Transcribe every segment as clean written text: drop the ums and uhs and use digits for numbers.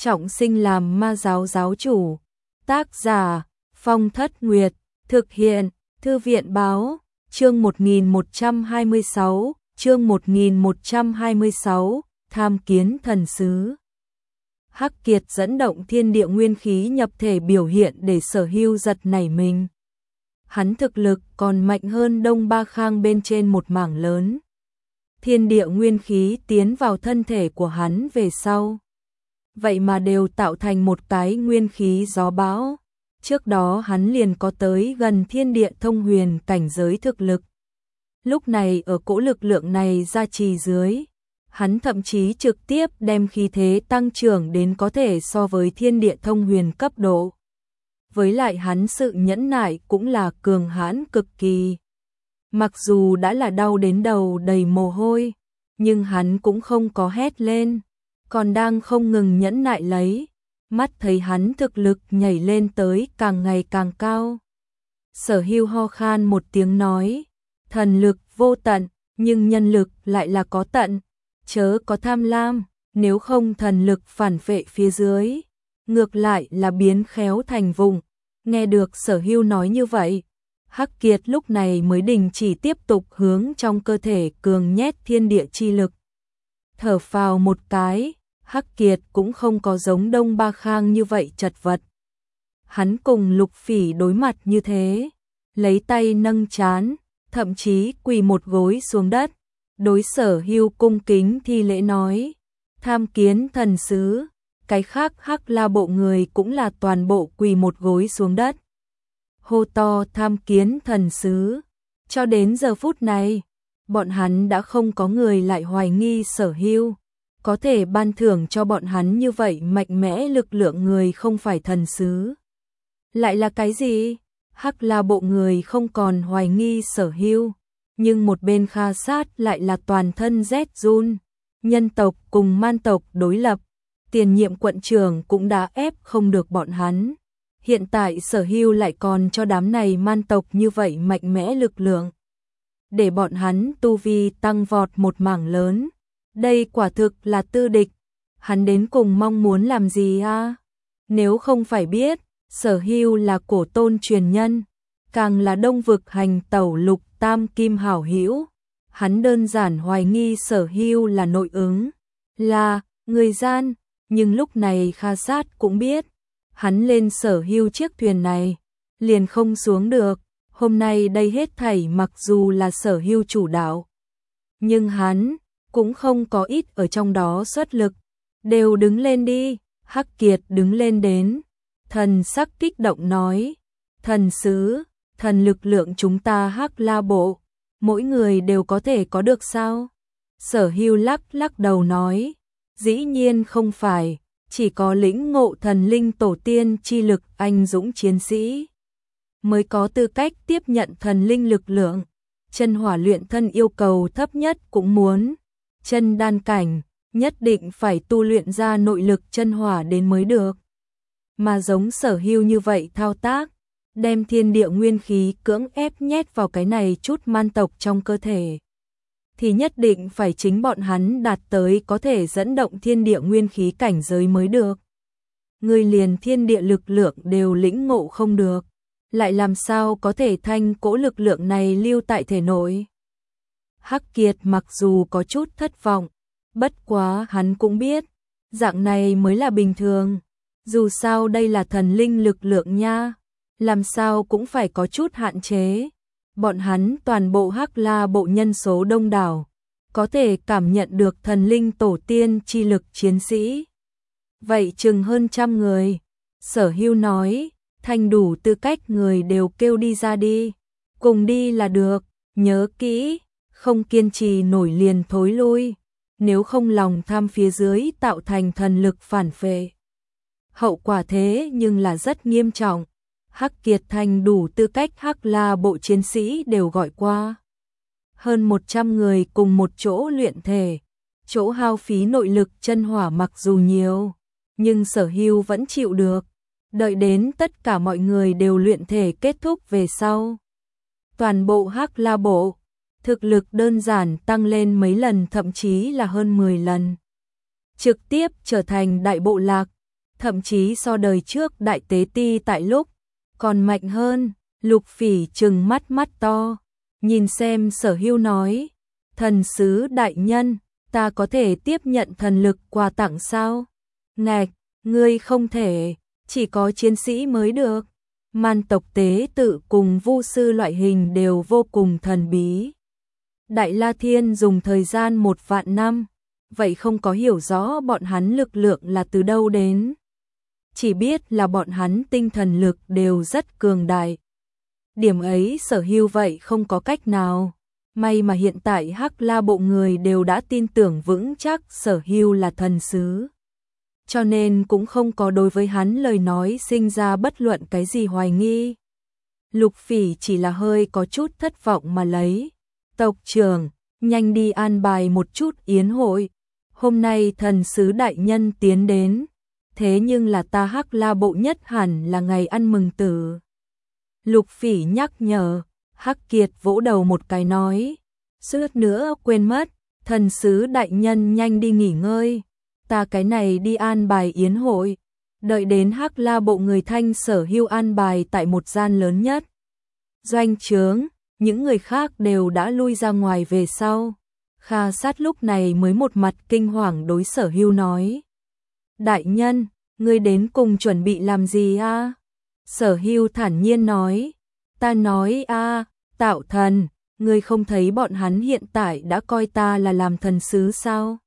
trọng sinh làm ma giáo giáo chủ. Tác giả Phong Thất Nguyệt, thực hiện Thư viện Báo. Chương 1126, tham kiến thần sứ. Hắc Kiệt dẫn động thiên địa nguyên khí nhập thể biểu hiện để Sở Hưu giật nảy mình. Hắn thực lực còn mạnh hơn Đông Ba Khang bên trên một mảng lớn. Thiên địa nguyên khí tiến vào thân thể của hắn về sau, vậy mà đều tạo thành một cái nguyên khí gió bão. Trước đó hắn liền có tới gần thiên địa thông huyền cảnh giới thực lực. Lúc này ở cỗ lực lượng này gia trì dưới, hắn thậm chí trực tiếp đem khí thế tăng trưởng đến có thể so với thiên địa thông huyền cấp độ. Với lại hắn sự nhẫn nại cũng là cường hãn cực kỳ. Mặc dù đã là đau đến đầu đầy mồ hôi, nhưng hắn cũng không có hét lên, còn đang không ngừng nhẫn nại lấy. Mắt thấy hắn thực lực nhảy lên tới càng ngày càng cao. Sở Hưu ho khan một tiếng nói, thần lực vô tận, nhưng nhân lực lại là có tận, chớ có tham lam, nếu không thần lực phản vệ phía dưới, ngược lại là biến khéo thành vụng. Nghe được Sở Hưu nói như vậy, Hắc Kiệt lúc này mới đình chỉ tiếp tục hướng trong cơ thể cường nhét thiên địa chi lực. Thở phào một cái, Hắc Kiệt cũng không có giống Đông Ba Khang như vậy chật vật. Hắn cùng Lục Phỉ đối mặt như thế, lấy tay nâng trán, thậm chí quỳ một gối xuống đất, đối Sở Hưu cung kính thi lễ nói, tham kiến thần sứ. Cái khác Hắc La bộ người cũng là toàn bộ quỳ một gối xuống đất, hô to tham kiến thần sứ. Cho đến giờ phút này, bọn hắn đã không có người lại hoài nghi Sở Hưu có thể ban thưởng cho bọn hắn như vậy mạnh mẽ lực lượng người không phải thần sứ. Lại là cái gì? Hắc La bộ người không còn hoài nghi Sở Hưu, nhưng một bên Kha Sát lại là toàn thân rét run. Nhân tộc cùng man tộc đối lập, tiền nhiệm quận trưởng cũng đã ép không được bọn hắn. Hiện tại Sở Hưu lại còn cho đám này man tộc như vậy mạnh mẽ lực lượng, để bọn hắn tu vi tăng vọt một mảng lớn. Đây quả thực là tư địch. Hắn đến cùng mong muốn làm gì a? Nếu không phải biết Sở Hưu là cổ tôn truyền nhân, càng là Đông vực hành tẩu Lục Tam Kim hảo hữu, hắn đơn giản hoài nghi Sở Hưu là nội ứng, là người gian. Nhưng lúc này Kha Sát cũng biết, hắn lên Sở Hưu chiếc thuyền này liền không xuống được. Hôm nay đây hết thảy mặc dù là Sở Hưu chủ đạo, nhưng hắn cũng không có ít ở trong đó xuất lực. Đều đứng lên đi. Hắc Kiệt đứng lên đến, thần sắc kích động nói, thần sứ, thần lực lượng chúng ta Hắc La bộ, mỗi người đều có thể có được sao? Sở Hưu lắc đầu nói, dĩ nhiên không phải, chỉ có lĩnh ngộ thần linh tổ tiên chi lực anh dũng chiến sĩ mới có tư cách tiếp nhận thần linh lực lượng. Chân hỏa luyện thân yêu cầu thấp nhất cũng muốn chân đan cảnh, nhất định phải tu luyện ra nội lực chân hỏa đến mới được. Mà giống Sở Hưu như vậy thao tác, đem thiên địa nguyên khí cưỡng ép nhét vào cái này chút man tộc trong cơ thể, thì nhất định phải chính bọn hắn đạt tới có thể dẫn động thiên địa nguyên khí cảnh giới mới được. Người liền thiên địa lực lượng đều lĩnh ngộ không được, lại làm sao có thể thanh cỗ lực lượng này lưu tại thể nội? Hắc Kiệt mặc dù có chút thất vọng, bất quá hắn cũng biết, dạng này mới là bình thường. Dù sao đây là thần linh lực lượng nha, làm sao cũng phải có chút hạn chế. Bọn hắn toàn bộ Hắc La bộ nhân số đông đảo, có thể cảm nhận được thần linh tổ tiên chi lực chiến sĩ. Vậy chừng hơn 100 người. Sở Hưu nói, thành đủ tư cách người đều kêu đi ra đi. Cùng đi là được, nhớ kỹ, không kiên trì nổi liền thối lui. Nếu không lòng tham phía dưới tạo thành thần lực phản phệ, hậu quả thế nhưng là rất nghiêm trọng. Hắc Kiệt thành đủ tư cách Hắc La bộ chiến sĩ đều gọi qua. Hơn 100 người cùng một chỗ luyện thể, chỗ hao phí nội lực chân hỏa mặc dù nhiều, nhưng Sở Hưu vẫn chịu được. Đợi đến tất cả mọi người đều luyện thể kết thúc về sau, toàn bộ Hắc La bộ thực lực đơn giản tăng lên mấy lần, thậm chí là hơn 10 lần. Trực tiếp trở thành đại bộ lạc, thậm chí so đời trước đại tế ti tại lúc còn mạnh hơn. Lục Phỉ trừng mắt mắt to, nhìn xem Sở Hưu nói, thần sứ đại nhân, ta có thể tiếp nhận thần lực quà tặng sao? Ngạch, ngươi không thể, chỉ có chiến sĩ mới được. Man tộc tế tự cùng vu sư loại hình đều vô cùng thần bí. Đại La Thiên dùng thời gian 1 vạn năm, vậy không có hiểu rõ bọn hắn lực lượng là từ đâu đến. Chỉ biết là bọn hắn tinh thần lực đều rất cường đại. Điểm ấy Sở Hưu vậy không có cách nào. May mà hiện tại Hắc La bộ người đều đã tin tưởng vững chắc Sở Hưu là thần sứ. Cho nên cũng không có đối với hắn lời nói sinh ra bất luận cái gì hoài nghi. Lục Phỉ chỉ là hơi có chút thất vọng mà lấy. Tộc trưởng, nhanh đi an bài một chút yến hội. Hôm nay thần sứ đại nhân tiến đến. Thế nhưng là ta Hắc La bộ nhất hẳn là ngày ăn mừng tử. Lục Phỉ nhắc nhở. Hắc Kiệt vỗ đầu một cái nói. Suýt nữa quên mất. Thần sứ đại nhân nhanh đi nghỉ ngơi. Ta cái này đi an bài yến hội. Đợi đến Hắc La bộ người Thanh Sở Hưu an bài tại một gian lớn nhất doanh trướng, những người khác đều đã lui ra ngoài về sau. Kha Sát lúc này mới một mặt kinh hoàng đối Sở Hưu nói. Đại nhân, ngươi đến cùng chuẩn bị làm gì a? Sở Hưu thản nhiên nói. Ta nói a, Tạo Thần, ngươi không thấy bọn hắn hiện tại đã coi ta là làm thần sứ sao?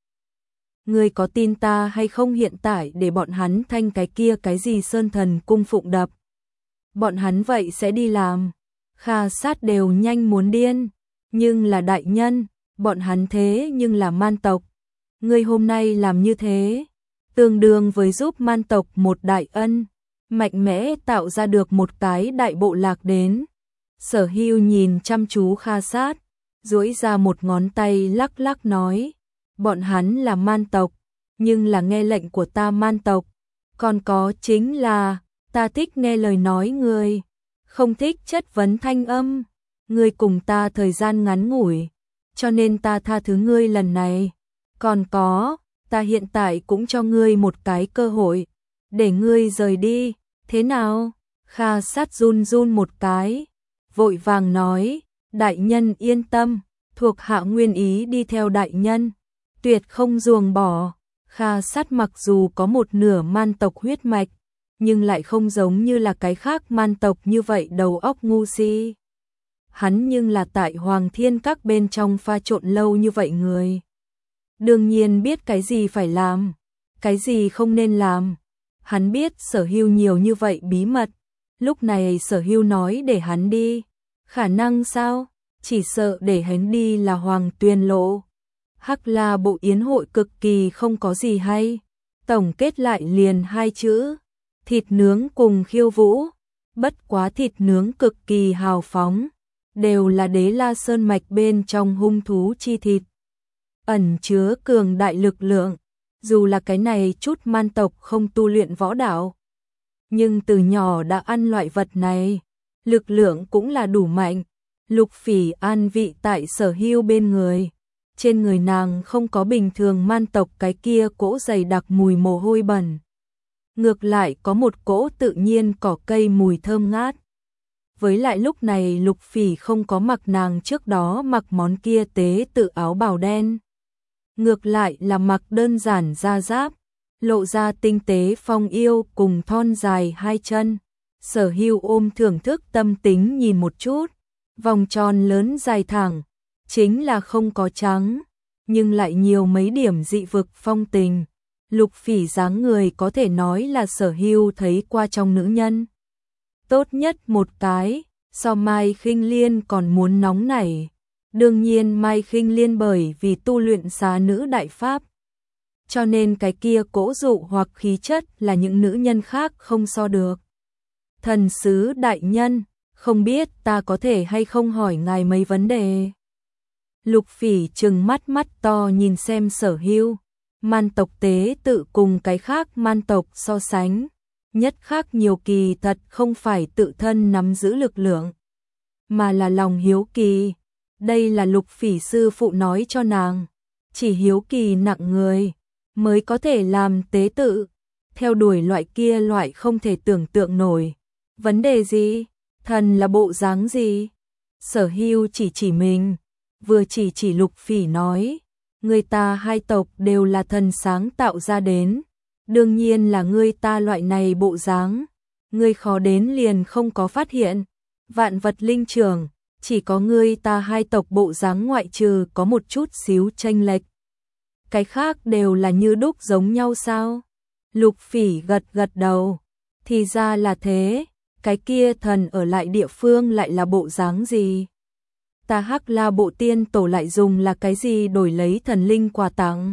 Ngươi có tin ta hay không hiện tại để bọn hắn thanh cái kia cái gì sơn thần cung phụng đập? Bọn hắn vậy sẽ đi làm. Kha Sát đều nhanh muốn điên. Nhưng là đại nhân, bọn hắn thế nhưng là man tộc. Ngươi hôm nay làm như thế, tương đương với giúp man tộc một đại ân, mạnh mẽ tạo ra được một cái đại bộ lạc đến. Sở Hưu nhìn chăm chú Kha Sát, duỗi ra một ngón tay lắc lắc nói. Bọn hắn là man tộc, nhưng là nghe lệnh của ta man tộc. Còn có chính là, ta thích nghe lời nói người, không thích chất vấn thanh âm. Ngươi cùng ta thời gian ngắn ngủi, cho nên ta tha thứ ngươi lần này. Còn có, ta hiện tại cũng cho ngươi một cái cơ hội, để ngươi rời đi, thế nào? Kha Sát run run một cái, vội vàng nói, đại nhân yên tâm, thuộc hạ nguyên ý đi theo đại nhân, tuyệt không ruồng bỏ. Kha Sát mặc dù có một nửa man tộc huyết mạch, nhưng lại không giống như là cái khác man tộc như vậy đầu óc ngu si. Hắn nhưng là tại Hoàng Thiên Các bên trong pha trộn lâu như vậy người. Đương nhiên biết cái gì phải làm, cái gì không nên làm. Hắn biết Sở Hưu nhiều như vậy bí mật. Lúc này Sở Hưu nói để hắn đi. Khả năng sao? Chỉ sợ để hắn đi là Hoàng Tuyền lộ. Hắc La bộ yến hội cực kỳ không có gì hay. Tổng kết lại liền 2 chữ. Thịt nướng cùng khiêu vũ. Bất quá thịt nướng cực kỳ hào phóng. Đều là Đế La Sơn mạch bên trong hung thú chi thịt. Ẩn chứa cường đại lực lượng. Dù là cái này chút man tộc không tu luyện võ đạo, nhưng từ nhỏ đã ăn loại vật này, lực lượng cũng là đủ mạnh. Lục Phỉ an vị tại Sở Hưu bên người. Trên người nàng không có bình thường man tộc cái kia cỗ dày đặc mùi mồ hôi bẩn. Ngược lại có một cỗ tự nhiên cỏ cây mùi thơm ngát. Với lại lúc này Lục Phỉ không có mặc nàng trước đó mặc món kia tế tự áo bào đen. Ngược lại là mặc đơn giản da giáp, lộ ra tinh tế phong yêu cùng thon dài 2 chân. Sở Hưu ôm thưởng thức tâm tính nhìn một chút, vòng tròn lớn dài thẳng, chính là không có trắng, nhưng lại nhiều mấy điểm dị vực phong tình. Lục Phỉ dáng người có thể nói là Sở Hưu thấy qua trong nữ nhân tốt nhất một cái, so Mai Khinh Liên còn muốn nóng nảy. Đương nhiên Mai Khinh Liên bởi vì tu luyện xá nữ đại pháp, cho nên cái kia cỗ dụ hoặc khí chất là những nữ nhân khác không so được. Thần sứ đại nhân, không biết ta có thể hay không hỏi ngài mấy vấn đề? Lục Phỉ trừng mắt mắt to nhìn xem Sở Hưu. Man tộc tế tự cùng cái khác man tộc so sánh, nhất khác nhiều kỳ thật không phải tự thân nắm giữ lực lượng, mà là lòng hiếu kỳ. Đây là Lục Phỉ sư phụ nói cho nàng, chỉ hiếu kỳ nặng người mới có thể làm tế tự. theo đuổi loại kia loại không thể tưởng tượng nổi. Vấn đề gì? Thần là bộ dáng gì? Sở Hưu chỉ mình, vừa chỉ Lục Phỉ nói, người ta hai tộc đều là thần sáng tạo ra đến, đương nhiên là người ta loại này bộ dáng, người khó đến liền không có phát hiện, vạn vật linh trưởng, chỉ có người ta hai tộc bộ dáng ngoại trừ có một chút xíu chênh lệch. Cái khác đều là như đúc giống nhau sao? Lục Phỉ gật đầu, thì ra là thế, cái kia thần ở lại địa phương lại là bộ dáng gì? Ta Hắc La bộ tiên tổ lại dùng là cái gì đổi lấy thần linh quà tặng?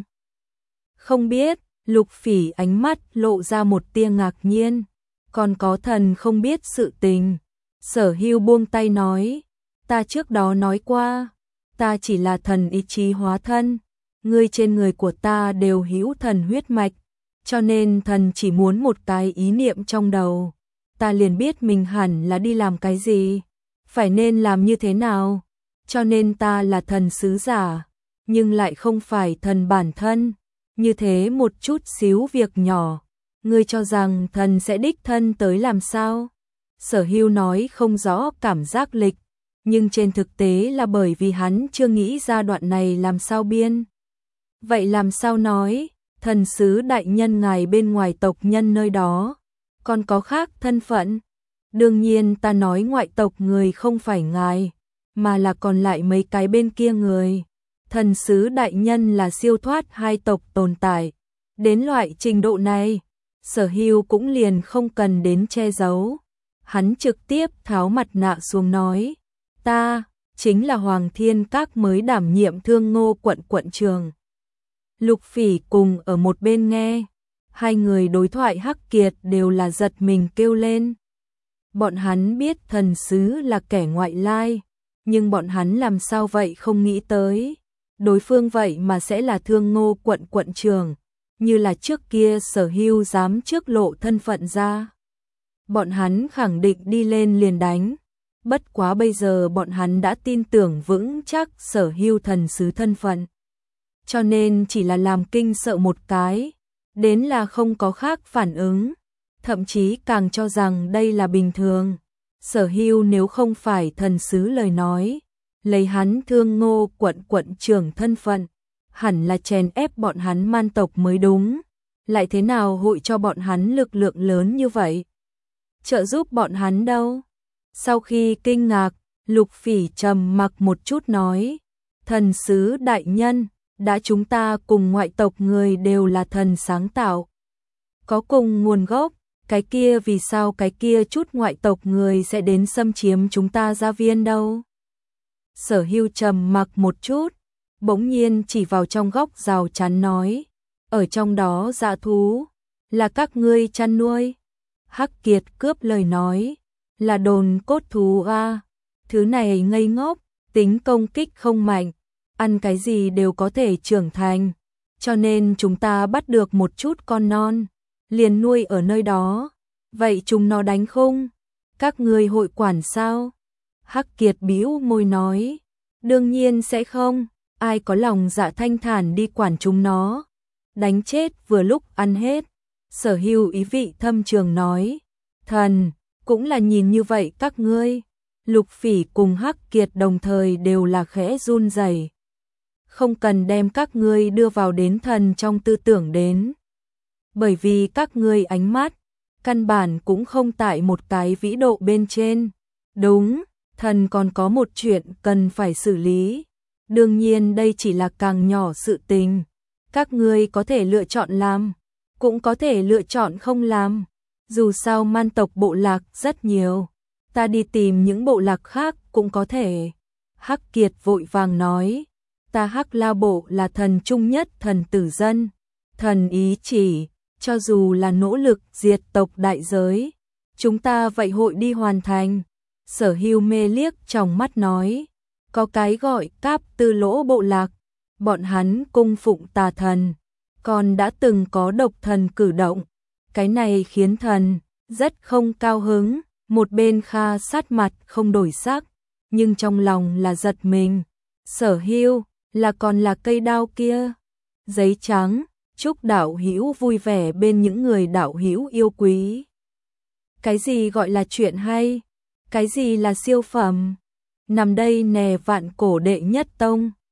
Không biết, Lục Phỉ ánh mắt lộ ra một tia ngạc nhiên, còn có thần không biết sự tình. Sở Hưu buông tay nói, ta trước đó nói qua, ta chỉ là thần ý chí hóa thân, ngươi trên người của ta đều hữu thần huyết mạch, cho nên thần chỉ muốn một cái ý niệm trong đầu, ta liền biết mình hẳn là đi làm cái gì, phải nên làm như thế nào, cho nên ta là thần sứ giả, nhưng lại không phải thần bản thân, như thế một chút xíu việc nhỏ, ngươi cho rằng thần sẽ đích thân tới làm sao? Sở Hưu nói không rõ cảm giác lịch, nhưng trên thực tế là bởi vì hắn chưa nghĩ ra đoạn này làm sao biên. Vậy làm sao nói, thần sứ đại nhân ngài bên ngoài tộc nhân nơi đó, còn có khác thân phận? Đương nhiên ta nói ngoại tộc người không phải ngài, mà là còn lại mấy cái bên kia người. Thần sứ đại nhân là siêu thoát hai tộc tồn tại. Đến loại trình độ này, Sở Hưu cũng liền không cần đến che giấu. Hắn trực tiếp tháo mặt nạ xuống nói, ta, chính là Hoàng Thiên Các mới đảm nhiệm Thương Ngô quận trường. Lục Phỉ cùng ở một bên nghe, hai người đối thoại Hắc Kiệt đều là giật mình kêu lên. Bọn hắn biết thần sứ là kẻ ngoại lai, nhưng bọn hắn làm sao vậy không nghĩ tới. Đối phương vậy mà sẽ là Thương Ngô quận trường, như là trước kia Sở Hưu dám trước lộ thân phận ra. Bọn hắn khẳng định đi lên liền đánh, bất quá bây giờ bọn hắn đã tin tưởng vững chắc Sở Hưu thần sứ thân phận. Cho nên chỉ là làm kinh sợ một cái, đến là không có khác phản ứng, thậm chí càng cho rằng đây là bình thường. Sở Hưu nếu không phải thần sứ lời nói, lấy hắn Thương Ngô quận trưởng thân phận, hẳn là chèn ép bọn hắn man tộc mới đúng, lại thế nào hội cho bọn hắn lực lượng lớn như vậy? Trợ giúp bọn hắn đâu? Sau khi kinh ngạc, Lục Phỉ trầm mặc một chút nói, thần sứ đại nhân, đã chúng ta cùng ngoại tộc người đều là thần sáng tạo, có cùng nguồn gốc, cái kia vì sao cái kia chút ngoại tộc người sẽ đến xâm chiếm chúng ta gia viên đâu? Sở Hưu trầm mặc một chút, bỗng nhiên chỉ vào trong góc rào chắn nói, ở trong đó dã thú, là các ngươi chăn nuôi. Hắc Kiệt cướp lời nói, là đồn cốt thú a, thứ này ngây ngốc, tính công kích không mạnh, ăn cái gì đều có thể trưởng thành, cho nên chúng ta bắt được một chút con non, liền nuôi ở nơi đó, vậy chúng nó đánh không? Các ngươi hội quản sao? Hắc Kiệt bĩu môi nói, đương nhiên sẽ không, ai có lòng dạ thanh thản đi quản chúng nó, đánh chết vừa lúc ăn hết. Sở Hưu ý vị thâm trường nói, thần, cũng là nhìn như vậy các ngươi. Lục Phỉ cùng Hắc Kiệt đồng thời đều là khẽ run rẩy. Không cần đem các ngươi đưa vào đến thần trong tư tưởng đến. Bởi vì các ngươi ánh mắt, căn bản cũng không tại một cái vĩ độ bên trên. Đúng, thần còn có một chuyện cần phải xử lý. Đương nhiên đây chỉ là càng nhỏ sự tình. Các ngươi có thể lựa chọn làm, cũng có thể lựa chọn không làm. Dù sao man tộc bộ lạc rất nhiều, ta đi tìm những bộ lạc khác cũng có thể. Hắc Kiệt vội vàng nói, ta Hắc La bộ là thần trung nhất thần tử dân, thần ý chỉ, cho dù là nỗ lực diệt tộc đại giới, chúng ta vậy hội đi hoàn thành. Sở Hưu mê liếc trong mắt nói, có cái gọi Cáp Tư Lỗ bộ lạc, bọn hắn cung phụng tà thần, còn đã từng có độc thần cử động, cái này khiến thần rất không cao hứng. Một bên Kha sát mặt không đổi sắc, nhưng trong lòng là giật mình. Sở Hưu, là còn là cây đao kia, giấy trắng, Chúc đạo hữu vui vẻ bên những người đạo hữu yêu quý. Cái gì gọi là chuyện hay? Cái gì là siêu phẩm? Nằm đây nè Vạn Cổ đệ nhất tông.